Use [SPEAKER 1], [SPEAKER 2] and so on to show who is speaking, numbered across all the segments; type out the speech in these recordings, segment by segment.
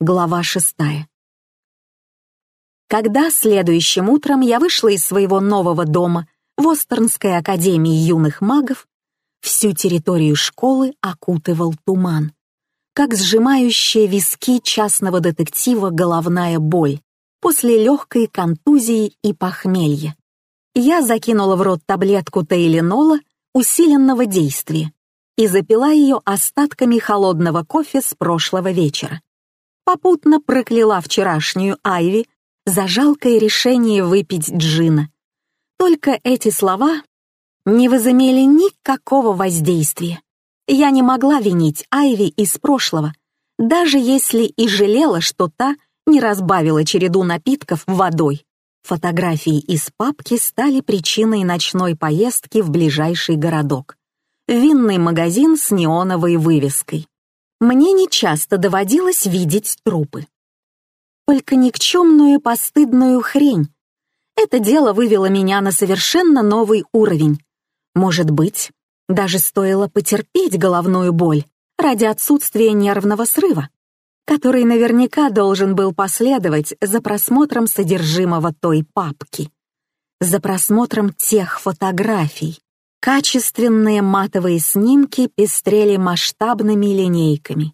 [SPEAKER 1] Глава 6. Когда следующим утром я вышла из своего нового дома в Остернской академии юных магов, всю территорию школы окутывал туман, как сжимающая виски частного детектива головная боль после легкой контузии и похмелья. Я закинула в рот таблетку тайленола усиленного действия и запила ее остатками холодного кофе с прошлого вечера. Попутно прокляла вчерашнюю Айви за жалкое решение выпить джина. Только эти слова не возымели никакого воздействия. Я не могла винить Айви из прошлого, даже если и жалела, что та не разбавила череду напитков водой. Фотографии из папки стали причиной ночной поездки в ближайший городок. Винный магазин с неоновой вывеской. Мне нечасто доводилось видеть трупы. Только никчемную и постыдную хрень. Это дело вывело меня на совершенно новый уровень. Может быть, даже стоило потерпеть головную боль ради отсутствия нервного срыва, который наверняка должен был последовать за просмотром содержимого той папки, за просмотром тех фотографий. Качественные матовые снимки пестрели масштабными линейками,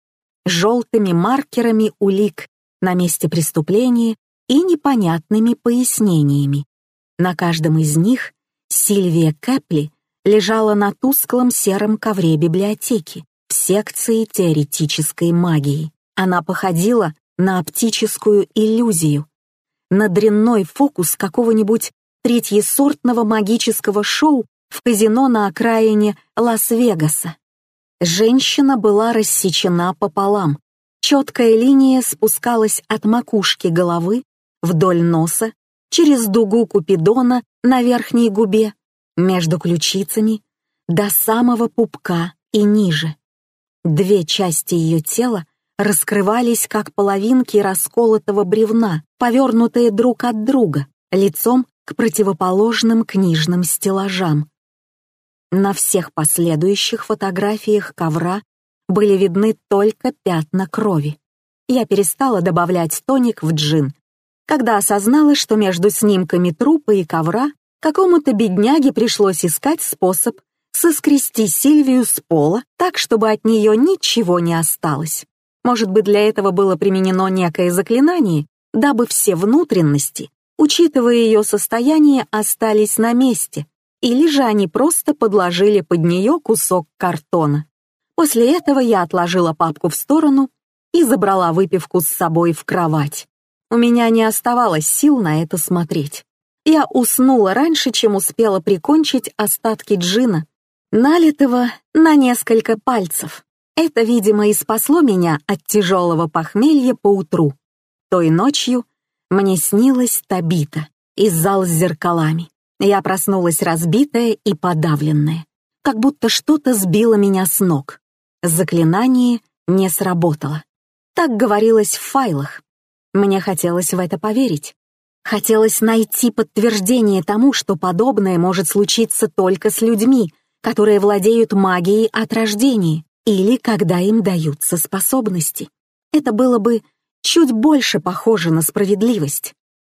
[SPEAKER 1] желтыми маркерами улик на месте преступления и непонятными пояснениями. На каждом из них Сильвия Кэпли лежала на тусклом сером ковре библиотеки в секции теоретической магии. Она походила на оптическую иллюзию, на дрянной фокус какого-нибудь третьесортного магического шоу в казино на окраине Лас-Вегаса. Женщина была рассечена пополам. Четкая линия спускалась от макушки головы вдоль носа, через дугу Купидона на верхней губе, между ключицами, до самого пупка и ниже. Две части ее тела раскрывались, как половинки расколотого бревна, повернутые друг от друга, лицом к противоположным книжным стеллажам. На всех последующих фотографиях ковра были видны только пятна крови. Я перестала добавлять тоник в джин, когда осознала, что между снимками трупа и ковра какому-то бедняге пришлось искать способ соскрести Сильвию с пола так, чтобы от нее ничего не осталось. Может быть, для этого было применено некое заклинание, дабы все внутренности, учитывая ее состояние, остались на месте, или же они просто подложили под нее кусок картона. После этого я отложила папку в сторону и забрала выпивку с собой в кровать. У меня не оставалось сил на это смотреть. Я уснула раньше, чем успела прикончить остатки джина, налитого на несколько пальцев. Это, видимо, и спасло меня от тяжелого похмелья поутру. Той ночью мне снилась Табита из зала с зеркалами. Я проснулась разбитая и подавленная, как будто что-то сбило меня с ног. Заклинание не сработало. Так говорилось в файлах. Мне хотелось в это поверить. Хотелось найти подтверждение тому, что подобное может случиться только с людьми, которые владеют магией от рождения, или когда им даются способности. Это было бы чуть больше похоже на справедливость.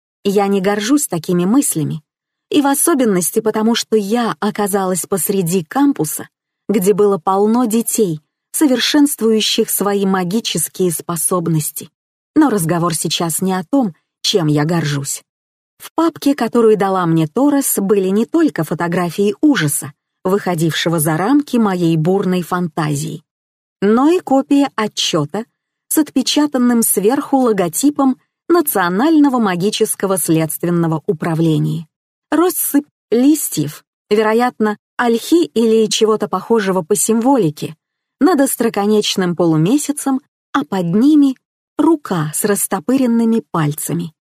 [SPEAKER 1] Я не горжусь такими мыслями, и в особенности потому, что я оказалась посреди кампуса, где было полно детей, совершенствующих свои магические способности. Но разговор сейчас не о том, чем я горжусь. В папке, которую дала мне Торрес, были не только фотографии ужаса, выходившего за рамки моей бурной фантазии, но и копия отчета с отпечатанным сверху логотипом Национального магического следственного управления. Россыпь листьев, вероятно, ольхи или чего-то похожего по символике, над остроконечным полумесяцем, а под ними рука с растопыренными пальцами.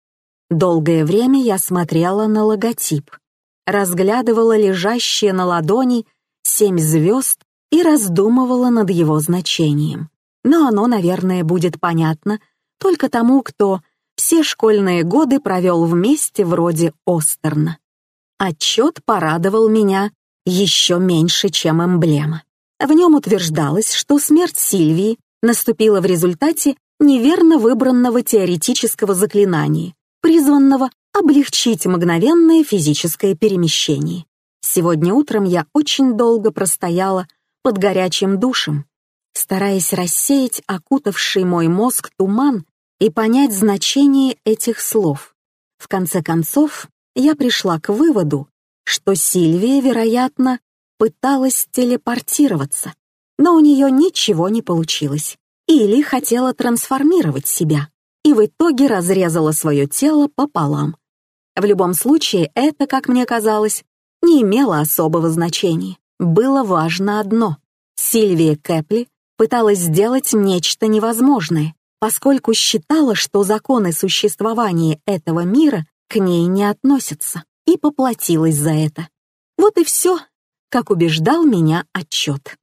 [SPEAKER 1] Долгое время я смотрела на логотип, разглядывала лежащие на ладони 7 звезд и раздумывала над его значением. Но оно, наверное, будет понятно только тому, кто все школьные годы провел вместе вроде Остерна. Отчет порадовал меня еще меньше, чем эмблема. В нем утверждалось, что смерть Сильвии наступила в результате неверно выбранного теоретического заклинания, призванного облегчить мгновенное физическое перемещение. Сегодня утром я очень долго простояла под горячим душем, стараясь рассеять окутавший мой мозг туман и понять значение этих слов. В конце концов, я пришла к выводу, что Сильвия, вероятно, пыталась телепортироваться, но у нее ничего не получилось, или хотела трансформировать себя, и в итоге разрезала свое тело пополам. В любом случае, это, как мне казалось, не имело особого значения. Было важно одно — Сильвия Кэпли пыталась сделать нечто невозможное, поскольку считала, что законы существования этого мира к ней не относятся, и поплатилась за это. Вот и все, как убеждал меня отчет.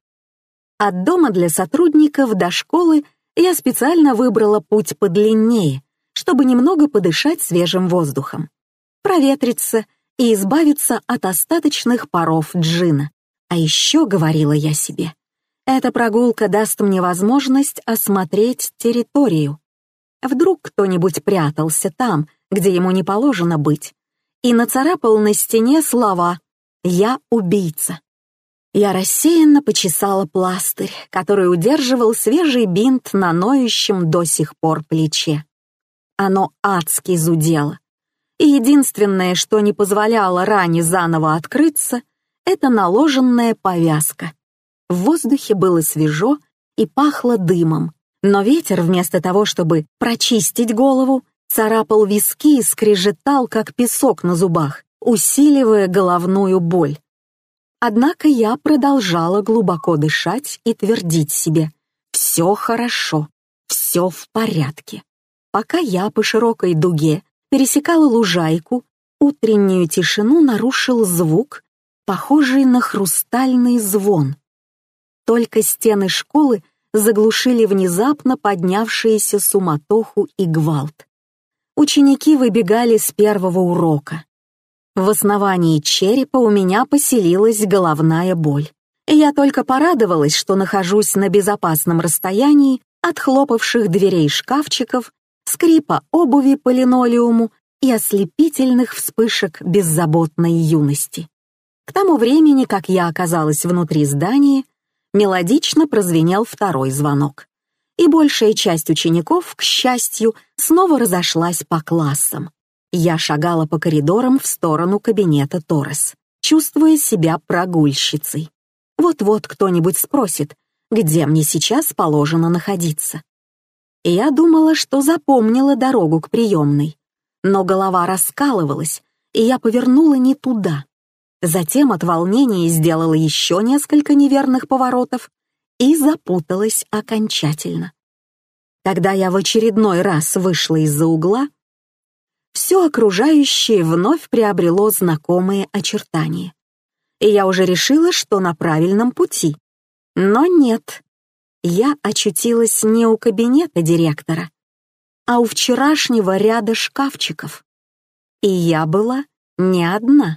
[SPEAKER 1] От дома для сотрудников до школы я специально выбрала путь подлиннее, чтобы немного подышать свежим воздухом, проветриться и избавиться от остаточных паров джина. А еще, говорила я себе, эта прогулка даст мне возможность осмотреть территорию. Вдруг кто-нибудь прятался там, где ему не положено быть, и нацарапал на стене слова «Я убийца». Я рассеянно почесала пластырь, который удерживал свежий бинт на ноющем до сих пор плече. Оно адски зудело. И единственное, что не позволяло ране заново открыться, это наложенная повязка. В воздухе было свежо и пахло дымом, но ветер вместо того, чтобы прочистить голову, царапал виски и скрежетал, как песок на зубах, усиливая головную боль. Однако я продолжала глубоко дышать и твердить себе: «Все хорошо, все в порядке». Пока я по широкой дуге пересекала лужайку, утреннюю тишину нарушил звук, похожий на хрустальный звон. Только стены школы заглушили внезапно поднявшиеся суматоху и гвалт. Ученики выбегали с первого урока. В основании черепа у меня поселилась головная боль. И я только порадовалась, что нахожусь на безопасном расстоянии от хлопавших дверей шкафчиков, скрипа обуви по линолеуму и ослепительных вспышек беззаботной юности. К тому времени, как я оказалась внутри здания, мелодично прозвенел второй звонок, и большая часть учеников, к счастью, снова разошлась по классам. Я шагала по коридорам в сторону кабинета Торрес, чувствуя себя прогульщицей. Вот-вот кто-нибудь спросит, где мне сейчас положено находиться. И я думала, что запомнила дорогу к приемной, но голова раскалывалась, и я повернула не туда. Затем от волнения сделала еще несколько неверных поворотов и запуталась окончательно. Когда я в очередной раз вышла из-за угла, все окружающее вновь приобрело знакомые очертания. И я уже решила, что на правильном пути. Но нет, я очутилась не у кабинета директора, а у вчерашнего ряда шкафчиков. И я была не одна.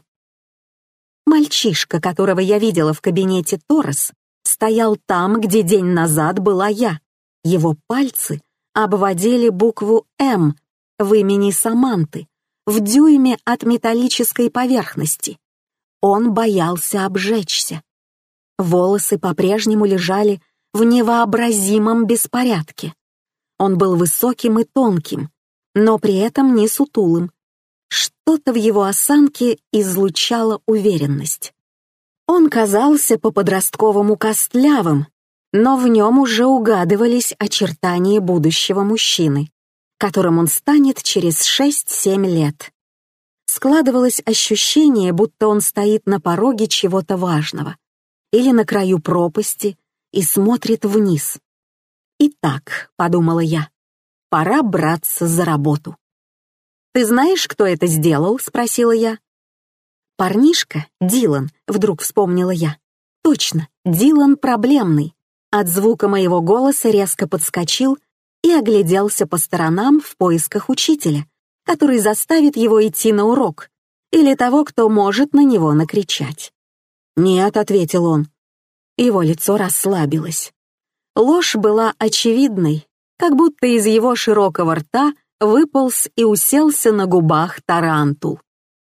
[SPEAKER 1] Мальчишка, которого я видела в кабинете Торрес, стоял там, где день назад была я. Его пальцы обводили букву «М» в имени Саманты, в дюйме от металлической поверхности. Он боялся обжечься. Волосы по-прежнему лежали в невообразимом беспорядке. Он был высоким и тонким, но при этом не сутулым. Что-то в его осанке излучало уверенность. Он казался по-подростковому костлявым, но в нем уже угадывались очертания будущего мужчины, которым он станет через 6-7 лет. Складывалось ощущение, будто он стоит на пороге чего-то важного или на краю пропасти и смотрит вниз. «Итак», — подумала я, — «пора браться за работу». «Ты знаешь, кто это сделал?» — спросила я. «Парнишка, Дилан», — вдруг вспомнила я. «Точно, Дилан проблемный». От звука моего голоса резко подскочил и огляделся по сторонам в поисках учителя, который заставит его идти на урок, или того, кто может на него накричать. «Нет», — ответил он. Его лицо расслабилось. Ложь была очевидной, как будто из его широкого рта выполз и уселся на губах тарантул.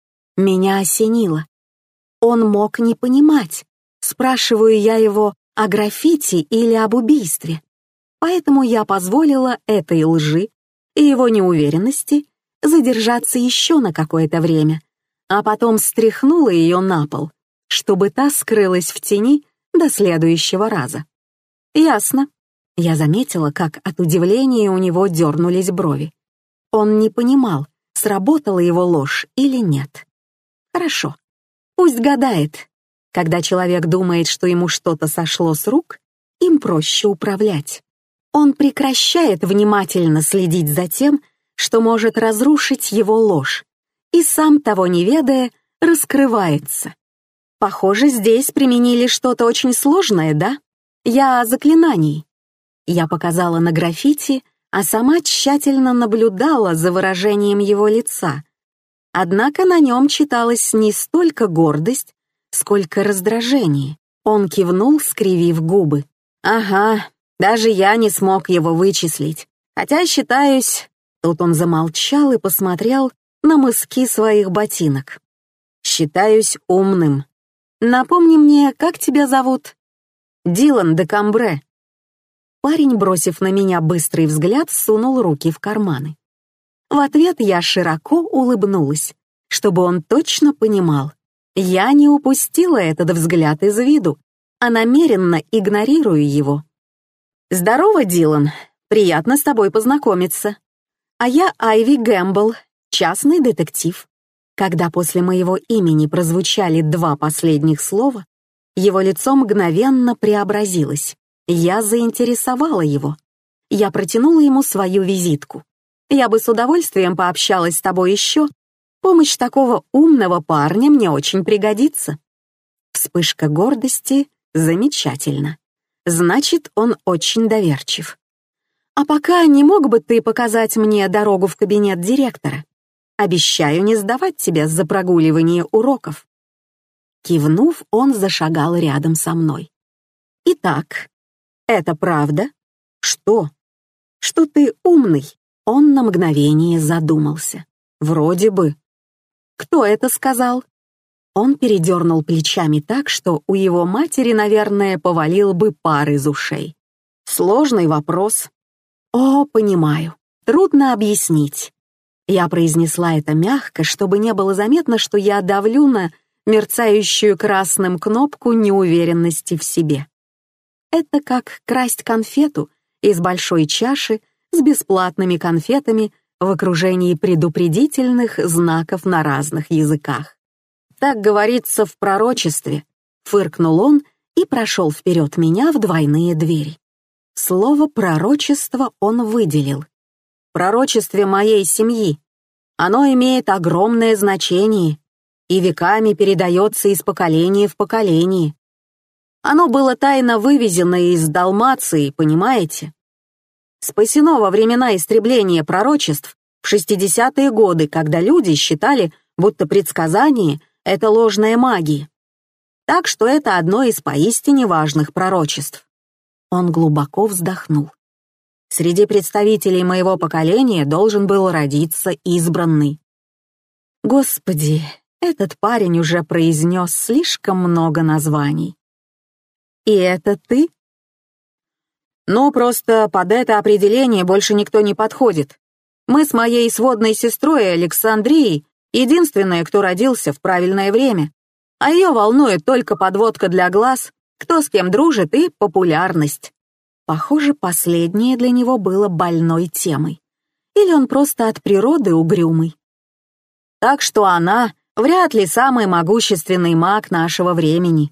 [SPEAKER 1] Меня осенило. Он мог не понимать, спрашиваю я его о граффити или об убийстве. Поэтому я позволила этой лжи и его неуверенности задержаться еще на какое-то время, а потом стряхнула ее на пол, чтобы та скрылась в тени до следующего раза. «Ясно». Я заметила, как от удивления у него дернулись брови. Он не понимал, сработала его ложь или нет. Хорошо, пусть гадает. Когда человек думает, что ему что-то сошло с рук, им проще управлять. Он прекращает внимательно следить за тем, что может разрушить его ложь, и сам того не ведая, раскрывается. Похоже, здесь применили что-то очень сложное, да? Я о заклинании. Я показала на граффити, а сама тщательно наблюдала за выражением его лица. Однако на нем читалась не столько гордость, сколько раздражение. Он кивнул, скривив губы. «Ага, даже я не смог его вычислить. Хотя считаюсь...» Тут он замолчал и посмотрел на мыски своих ботинок. «Считаюсь умным. Напомни мне, как тебя зовут?» «Дилан де Камбре». Парень, бросив на меня быстрый взгляд, сунул руки в карманы. В ответ я широко улыбнулась, чтобы он точно понимал. Я не упустила этот взгляд из виду, а намеренно игнорирую его. «Здорово, Дилан. Приятно с тобой познакомиться. А я Айви Гэмбл, частный детектив». Когда после моего имени прозвучали два последних слова, его лицо мгновенно преобразилось. Я заинтересовала его. Я протянула ему свою визитку. «Я бы с удовольствием пообщалась с тобой еще. Помощь такого умного парня мне очень пригодится». Вспышка гордости замечательно. Значит, он очень доверчив. «А пока не мог бы ты показать мне дорогу в кабинет директора? Обещаю не сдавать тебя за прогуливание уроков». Кивнув, он зашагал рядом со мной. «Итак, это правда?» «Что?» «Что ты умный?» Он на мгновение задумался. «Вроде бы». «Кто это сказал?» Он передернул плечами так, что у его матери, наверное, повалил бы пар из ушей. «Сложный вопрос». «О, понимаю. Трудно объяснить». Я произнесла это мягко, чтобы не было заметно, что я давлю на мерцающую красным кнопку неуверенности в себе. Это как красть конфету из большой чаши с бесплатными конфетами в окружении предупредительных знаков на разных языках. «Так говорится в пророчестве», — фыркнул он и прошел вперед меня в двойные двери. Слово «пророчество» он выделил. «В пророчестве моей семьи. Оно имеет огромное значение и веками передается из поколения в поколение. Оно было тайно вывезено из Далмации, понимаете? Спасено во времена истребления пророчеств в 60-е годы, когда люди считали, будто предсказание — это ложная магия. Так что это одно из поистине важных пророчеств». Он глубоко вздохнул. «Среди представителей моего поколения должен был родиться избранный». Господи, этот парень уже произнес слишком много названий. «И это ты?» «Ну, просто под это определение больше никто не подходит. Мы с моей сводной сестрой Александрией единственные, кто родился в правильное время, а ее волнует только подводка для глаз, кто с кем дружит и популярность». Похоже, последнее для него было больной темой. Или он просто от природы угрюмый. Так что она вряд ли самый могущественный маг нашего времени.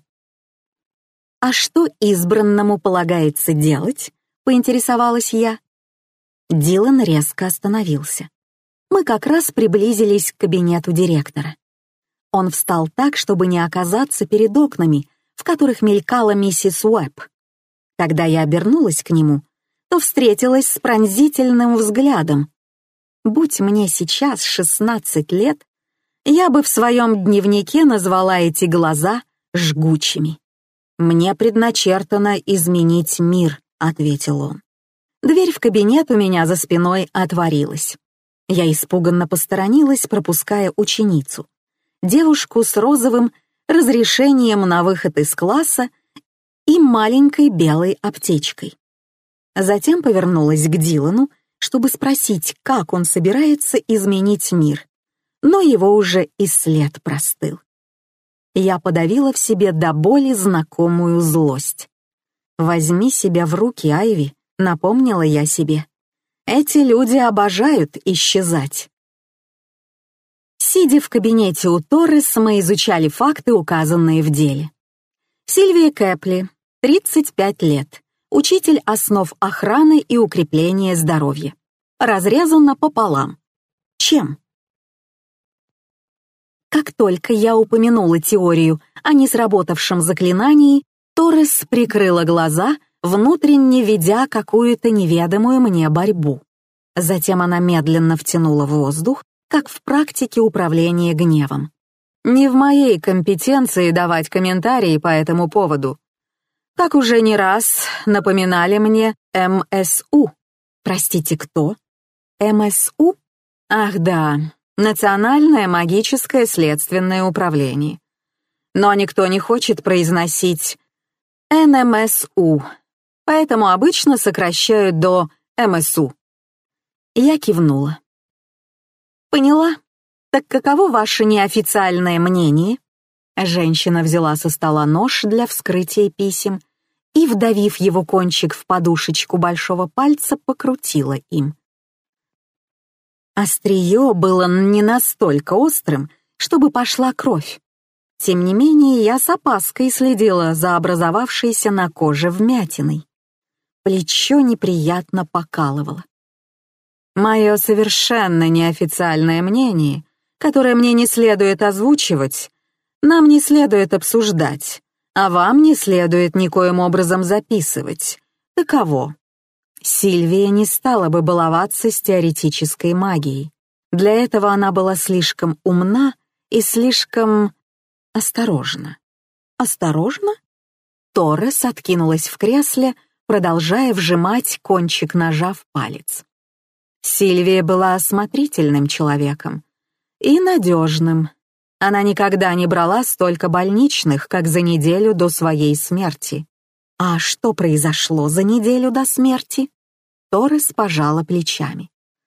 [SPEAKER 1] «А что избранному полагается делать?» — поинтересовалась я. Дилан резко остановился. Мы как раз приблизились к кабинету директора. Он встал так, чтобы не оказаться перед окнами, в которых мелькала миссис Уэбб. Когда я обернулась к нему, то встретилась с пронзительным взглядом. Будь мне сейчас 16 лет, я бы в своем дневнике назвала эти глаза жгучими. «Мне предначертано изменить мир», — ответил он. Дверь в кабинет у меня за спиной отворилась. Я испуганно посторонилась, пропуская ученицу, девушку с розовым разрешением на выход из класса и маленькой белой аптечкой. Затем повернулась к Дилану, чтобы спросить, как он собирается изменить мир, но его уже и след простыл. Я подавила в себе до боли знакомую злость. «Возьми себя в руки, Айви», — напомнила я себе. «Эти люди обожают исчезать». Сидя в кабинете у Торрес, мы изучали факты, указанные в деле. Сильвия Кэпли, 35 лет, учитель основ охраны и укрепления здоровья. Разрезана пополам. Чем? Как только я упомянула теорию о несработавшем заклинании, Торрес прикрыла глаза, внутренне ведя какую-то неведомую мне борьбу. Затем она медленно втянула воздух, как в практике управления гневом. Не в моей компетенции давать комментарии по этому поводу. Как уже не раз напоминали мне МСУ. Простите, кто? МСУ? Ах да, Национальное магическое следственное управление. Но никто не хочет произносить НМСУ, поэтому обычно сокращают до МСУ. Я кивнула. Поняла. Так каково ваше неофициальное мнение? Женщина взяла со стола нож для вскрытия писем и, вдавив его кончик в подушечку большого пальца, покрутила им. Острие было не настолько острым, чтобы пошла кровь. Тем не менее, я с опаской следила за образовавшейся на коже вмятиной. Плечо неприятно покалывало. Мое совершенно неофициальное мнение, которое мне не следует озвучивать, нам не следует обсуждать, а вам не следует никоим образом записывать. Таково. Сильвия не стала бы баловаться с теоретической магией. Для этого она была слишком умна и слишком осторожна. Осторожна? Торрес откинулась в кресле, продолжая вжимать кончик ножа в палец. Сильвия была осмотрительным человеком и надежным. Она никогда не брала столько больничных, как за неделю до своей смерти. А что произошло за неделю до смерти? Торрес пожала плечами.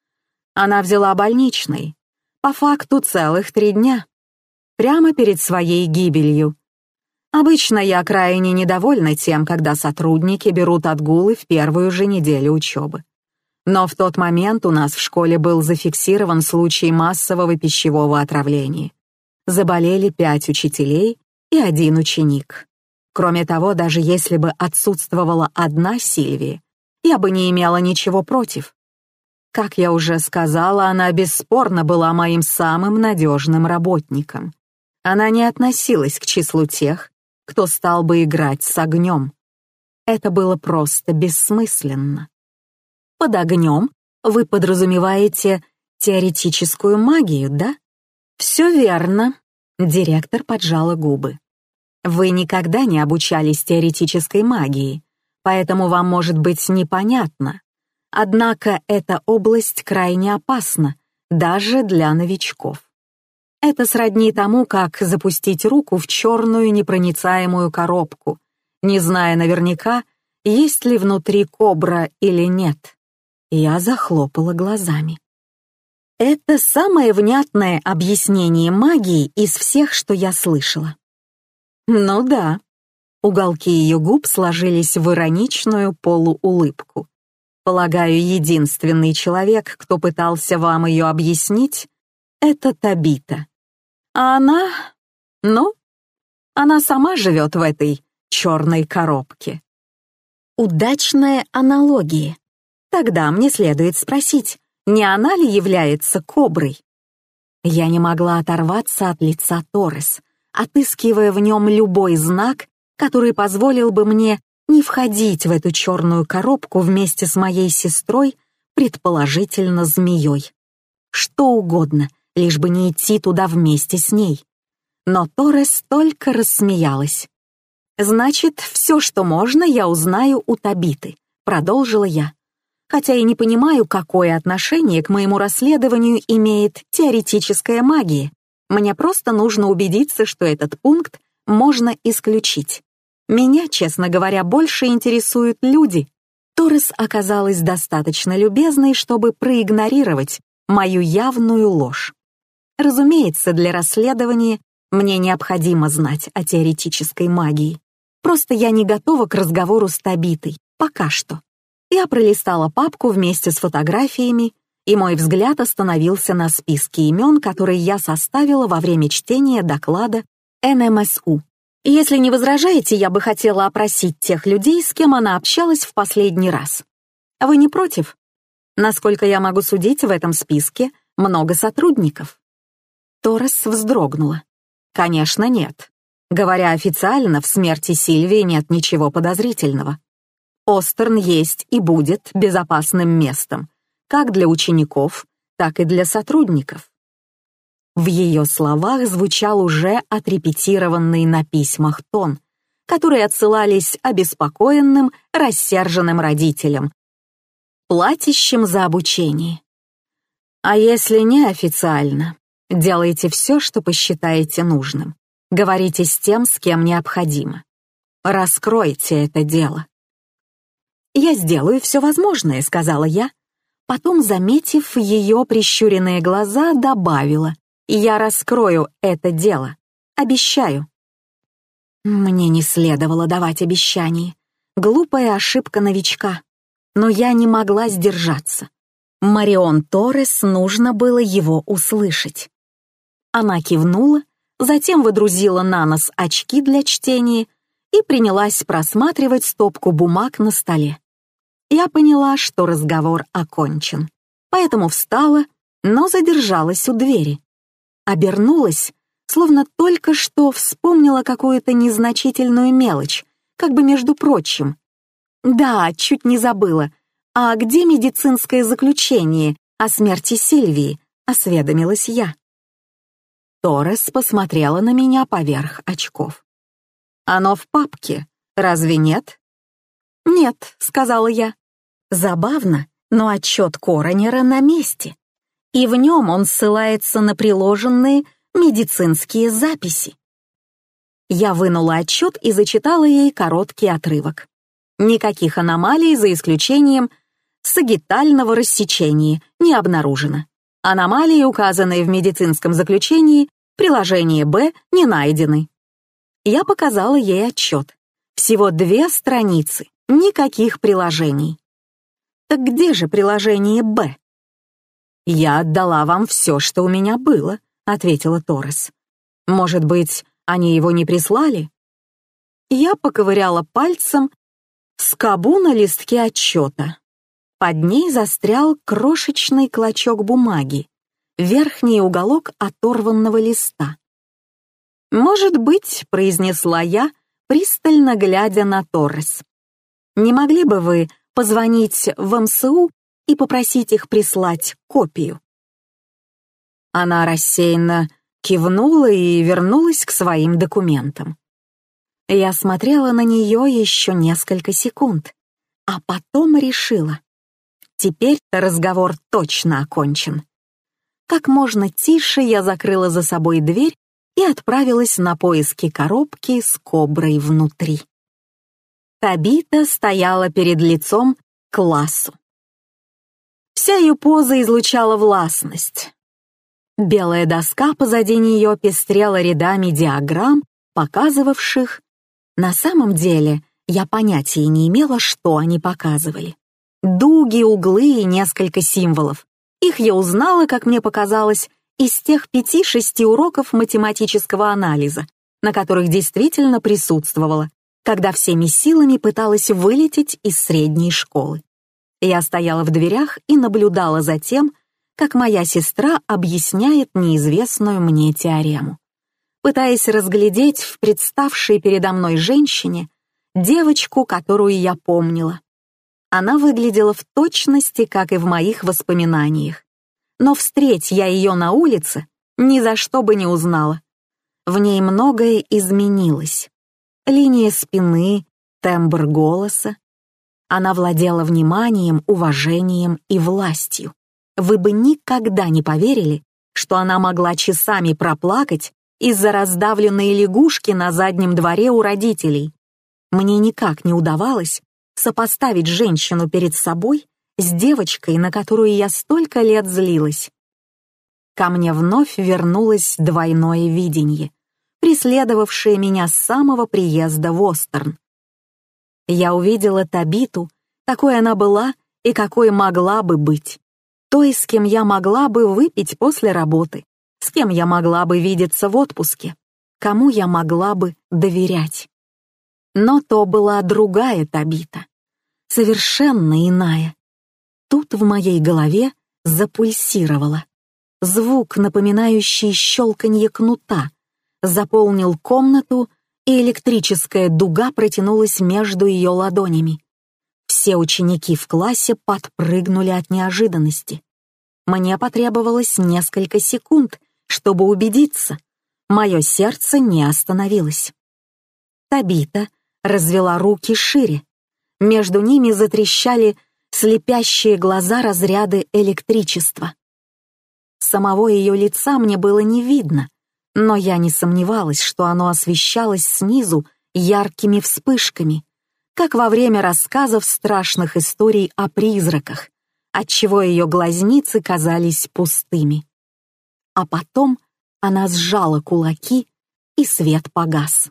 [SPEAKER 1] Она взяла больничный, по факту целых 3 дня, прямо перед своей гибелью. Обычно я крайне недовольна тем, когда сотрудники берут отгулы в первую же неделю учебы. Но в тот момент у нас в школе был зафиксирован случай массового пищевого отравления. Заболели 5 учителей и 1 ученик. Кроме того, даже если бы отсутствовала одна Сильвия, я бы не имела ничего против. Как я уже сказала, она бесспорно была моим самым надежным работником. Она не относилась к числу тех, кто стал бы играть с огнем. Это было просто бессмысленно. Под огнем вы подразумеваете теоретическую магию, да? Все верно. Директор поджала губы. Вы никогда не обучались теоретической магии, поэтому вам может быть непонятно. Однако эта область крайне опасна, даже для новичков. Это сродни тому, как запустить руку в черную непроницаемую коробку, не зная наверняка, есть ли внутри кобра или нет. Я захлопала глазами. Это самое внятное объяснение магии из всех, что я слышала. Ну да. Уголки ее губ сложились в ироничную полуулыбку. Полагаю, единственный человек, кто пытался вам ее объяснить, это Табита. А она... она сама живет в этой черной коробке. Удачная аналогия. Тогда мне следует спросить, не она ли является коброй? Я не могла оторваться от лица Торрес, отыскивая в нем любой знак, который позволил бы мне не входить в эту черную коробку вместе с моей сестрой, предположительно змеей. Что угодно, лишь бы не идти туда вместе с ней. Но Торрес только рассмеялась. «Значит, все, что можно, я узнаю у Табиты», — продолжила я. хотя и не понимаю, какое отношение к моему расследованию имеет теоретическая магия. Мне просто нужно убедиться, что этот пункт можно исключить. Меня, честно говоря, больше интересуют люди. Торрес оказалась достаточно любезной, чтобы проигнорировать мою явную ложь. Разумеется, для расследования мне необходимо знать о теоретической магии. Просто я не готова к разговору с Табитой, пока что. Я пролистала папку вместе с фотографиями, и мой взгляд остановился на списке имен, которые я составила во время чтения доклада НМСУ. Если не возражаете, я бы хотела опросить тех людей, с кем она общалась в последний раз. Вы не против? Насколько я могу судить, в этом списке много сотрудников. Торрес вздрогнула. Конечно, нет. Говоря официально, в смерти Сильвии нет ничего подозрительного. Остерн есть и будет безопасным местом, как для учеников, так и для сотрудников. В ее словах звучал уже отрепетированный на письмах тон, которые отсылались обеспокоенным, рассерженным родителям, платящим за обучение. А если неофициально, делайте все, что посчитаете нужным. Говорите с тем, с кем необходимо. Раскройте это дело. «Я сделаю все возможное», — сказала я. Потом, заметив ее прищуренные глаза, добавила: «Я раскрою это дело. Обещаю». Мне не следовало давать обещаний. Глупая ошибка новичка. Но я не могла сдержаться. Марион Торрес нужно было его услышать. Она кивнула, затем выдрузила на нос очки для чтения и принялась просматривать стопку бумаг на столе. Я поняла, что разговор окончен, поэтому встала, но задержалась у двери. Обернулась, словно только что вспомнила какую-то незначительную мелочь, как бы между прочим. «Да, чуть не забыла. А где медицинское заключение о смерти Сильвии?» — осведомилась я. Торрес посмотрела на меня поверх очков. «Оно в папке, разве нет?» «Нет», — сказала я. Забавно, но отчет коронера на месте, и в нем он ссылается на приложенные медицинские записи. Я вынула отчет и зачитала ей короткий отрывок. Никаких аномалий, за исключением сагитального рассечения, не обнаружено. Аномалии, указанные в медицинском заключении, приложение Б, не найдены. Я показала ей отчет. Всего 2 страницы, никаких приложений. Так где же приложение Б? «Я отдала вам все, что у меня было», — ответила Торрес. «Может быть, они его не прислали?» Я поковыряла пальцем скобу на листке отчета. Под ней застрял крошечный клочок бумаги, верхний уголок оторванного листа. «Может быть», — произнесла я, пристально глядя на Торрес. «Не могли бы вы позвонить в МСУ и попросить их прислать копию?» Она рассеянно кивнула и вернулась к своим документам. Я смотрела на нее еще несколько секунд, а потом решила: теперь-то разговор точно окончен. Как можно тише я закрыла за собой дверь и отправилась на поиски коробки с коброй внутри. Табита стояла перед лицом классу. Вся ее поза излучала властность. Белая доска позади нее пестрела рядами диаграмм, показывавших... На самом деле, я понятия не имела, что они показывали. Дуги, углы и несколько символов. Их я узнала, как мне показалось, из тех 5-6 уроков математического анализа, на которых действительно присутствовала, когда всеми силами пыталась вылететь из средней школы. Я стояла в дверях и наблюдала за тем, как моя сестра объясняет неизвестную мне теорему, пытаясь разглядеть в представшей передо мной женщине девочку, которую я помнила. Она выглядела в точности, как и в моих воспоминаниях. Но встреть я ее на улице, ни за что бы не узнала. В ней многое изменилось. Линия спины, тембр голоса. Она владела вниманием, уважением и властью. Вы бы никогда не поверили, что она могла часами проплакать из-за раздавленной лягушки на заднем дворе у родителей. Мне никак не удавалось сопоставить женщину перед собой с девочкой, на которую я столько лет злилась. Ко мне вновь вернулось двойное видение, преследовавшее меня с самого приезда в Остерн. Я увидела Табиту, какой она была и какой могла бы быть. Той, с кем я могла бы выпить после работы, с кем я могла бы видеться в отпуске, кому я могла бы доверять. Но то была другая Табита, совершенно иная. Тут в моей голове запульсировало. Звук, напоминающий щелканье кнута, заполнил комнату, и электрическая дуга протянулась между ее ладонями. Все ученики в классе подпрыгнули от неожиданности. Мне потребовалось несколько секунд, чтобы убедиться. Мое сердце не остановилось. Табита развела руки шире. Между ними затрещали слепящие глаза разряды электричества. Самого ее лица мне было не видно, но я не сомневалась, что оно освещалось снизу яркими вспышками, как во время рассказов страшных историй о призраках, отчего ее глазницы казались пустыми. А потом она сжала кулаки, и свет погас.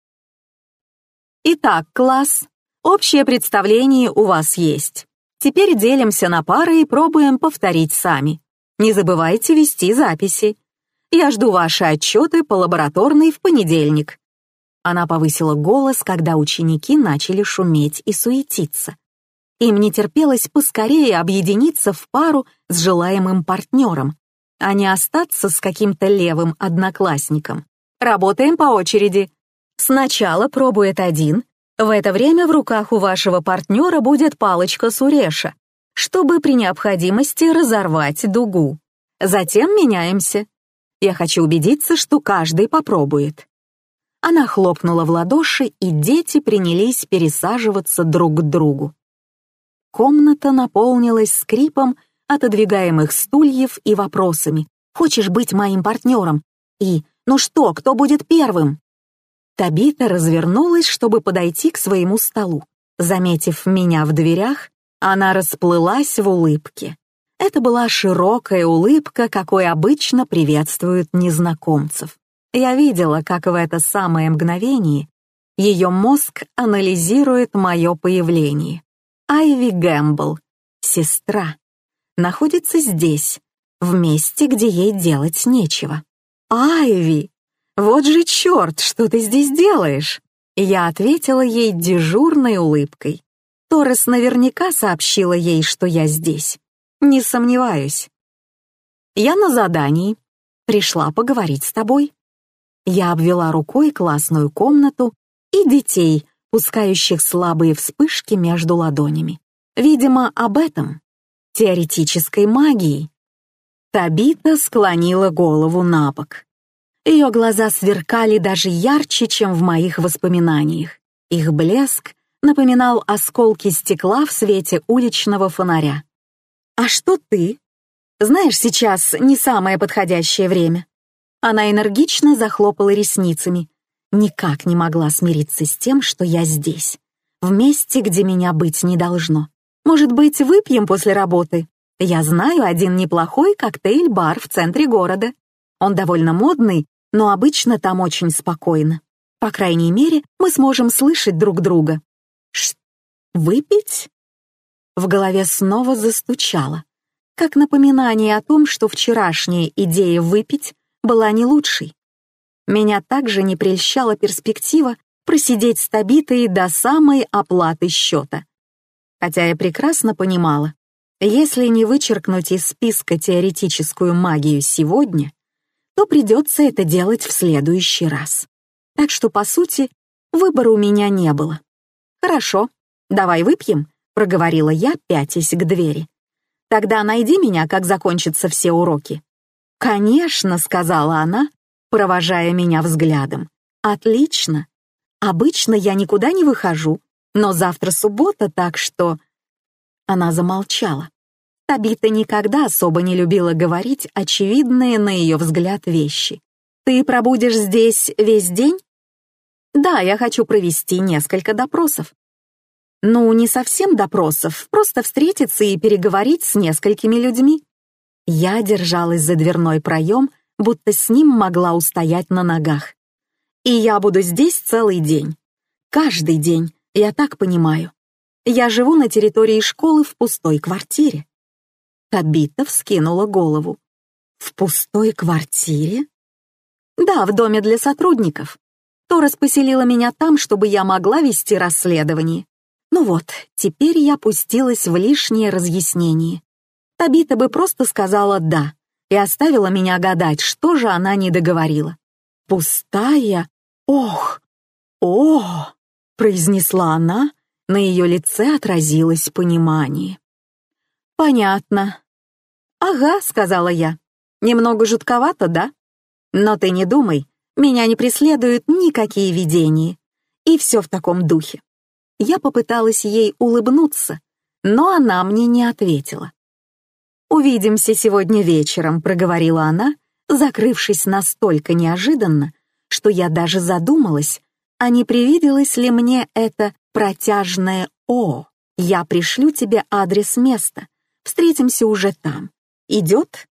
[SPEAKER 1] «Итак, класс, общее представление у вас есть. Теперь делимся на пары и пробуем повторить сами. Не забывайте вести записи. Я жду ваши отчеты по лабораторной в понедельник». Она повысила голос, когда ученики начали шуметь и суетиться. Им не терпелось поскорее объединиться в пару с желаемым партнером, а не остаться с каким-то левым одноклассником. Работаем по очереди. Сначала пробует один. В это время в руках у вашего партнера будет палочка Суреша, чтобы при необходимости разорвать дугу. Затем меняемся. Я хочу убедиться, что каждый попробует. Она хлопнула в ладоши, и дети принялись пересаживаться друг к другу. Комната наполнилась скрипом отодвигаемых стульев и вопросами: «Хочешь быть моим партнером?» И «Ну что, кто будет первым?» Табита развернулась, чтобы подойти к своему столу. Заметив меня в дверях, она расплылась в улыбке. Это была широкая улыбка, какой обычно приветствуют незнакомцев. Я видела, как в это самое мгновение ее мозг анализирует мое появление. Айви Гэмбл, сестра, находится здесь, в месте, где ей делать нечего. «Айви, вот же черт, что ты здесь делаешь?» Я ответила ей дежурной улыбкой. Торрес наверняка сообщила ей, что я здесь. Не сомневаюсь. «Я на задании. Пришла поговорить с тобой». Я обвела рукой классную комнату и детей, пускающих слабые вспышки между ладонями. Видимо, об этом. Теоретической магии. Табита склонила голову на бок. Ее глаза сверкали даже ярче, чем в моих воспоминаниях. Их блеск напоминал осколки стекла в свете уличного фонаря. «А что ты? Знаешь, сейчас не самое подходящее время». Она энергично захлопала ресницами. Никак не могла смириться с тем, что я здесь, в месте, где меня быть не должно. Может быть, выпьем после работы? Я знаю один неплохой коктейль-бар в центре города. Он довольно модный, но обычно там очень спокойно. По крайней мере, мы сможем слышать друг друга. Выпить? В голове снова застучало, как напоминание о том, что вчерашняя идея выпить была не лучшей. Меня также не прельщала перспектива просидеть с Табитой до самой оплаты счета. Хотя я прекрасно понимала, если не вычеркнуть из списка теоретическую магию сегодня, то придется это делать в следующий раз. Так что, по сути, выбора у меня не было. «Хорошо, давай выпьем», — проговорила я, пятясь к двери. «Тогда найди меня, как закончатся все уроки». «Конечно», — сказала она, провожая меня взглядом. «Отлично. Обычно я никуда не выхожу, Но завтра суббота, так что...» Она замолчала. Табита никогда особо не любила говорить очевидные, на ее взгляд, вещи. «Ты пробудешь здесь весь день?» «Да, я хочу провести несколько допросов». «Ну, не совсем допросов, просто встретиться и переговорить с несколькими людьми». Я держалась за дверной проем, будто с ним могла устоять на ногах. «И я буду здесь целый день. Каждый день, я так понимаю. Я живу на территории школы в пустой квартире». Табита вскинула голову. «В пустой квартире?» «Да, в доме для сотрудников. Торрес поселила меня там, чтобы я могла вести расследование. Ну вот, теперь я пустилась в лишнее разъяснение. Табита бы просто сказала «да» и оставила меня гадать, что же она не договорила. «Пустая? Ох! О!» — произнесла она, на ее лице отразилось понимание. «Понятно». «Ага», — сказала я. «Немного жутковато, да? Но ты не думай, меня не преследуют никакие видения. И все в таком духе». Я попыталась ей улыбнуться, но она мне не ответила. «Увидимся сегодня вечером», — проговорила она, закрывшись настолько неожиданно, что я даже задумалась, а не привиделось ли мне это протяжное «О». «Я пришлю тебе адрес места. Встретимся уже там. Идет?»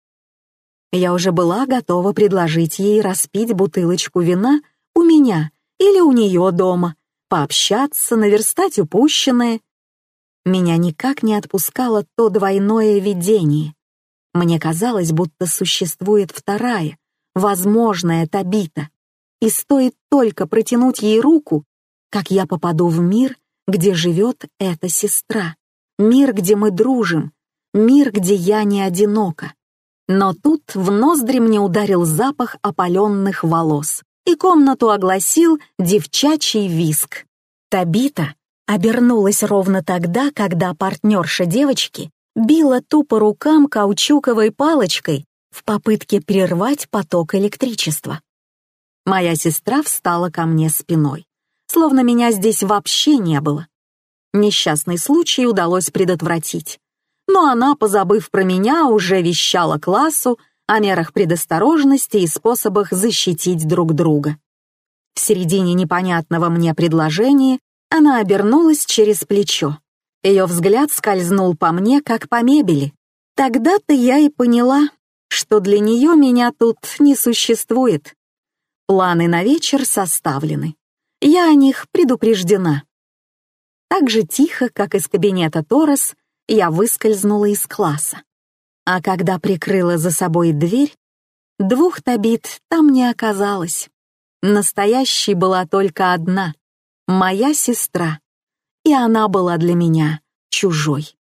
[SPEAKER 1] Я уже была готова предложить ей распить бутылочку вина у меня или у нее дома, пообщаться, наверстать упущенное. Меня никак не отпускало то двойное видение. Мне казалось, будто существует вторая, возможная Табита, и стоит только протянуть ей руку, как я попаду в мир, где живет эта сестра, мир, где мы дружим, мир, где я не одинока. Но тут в ноздри мне ударил запах опаленных волос, и комнату огласил девчачий визг. Табита обернулась ровно тогда, когда партнерша девочки била тупо рукам каучуковой палочкой в попытке прервать поток электричества. Моя сестра встала ко мне спиной, словно меня здесь вообще не было. Несчастный случай удалось предотвратить, но она, позабыв про меня, уже вещала классу о мерах предосторожности и способах защитить друг друга. В середине непонятного мне предложения она обернулась через плечо. Ее взгляд скользнул по мне, как по мебели. Тогда-то я и поняла, что для нее меня тут не существует. Планы на вечер составлены. Я о них предупреждена. Так же тихо, как из кабинета Торрес, я выскользнула из класса. А когда прикрыла за собой дверь, двух Табит там не оказалось. Настоящей была только одна — моя сестра, и она была для меня чужой.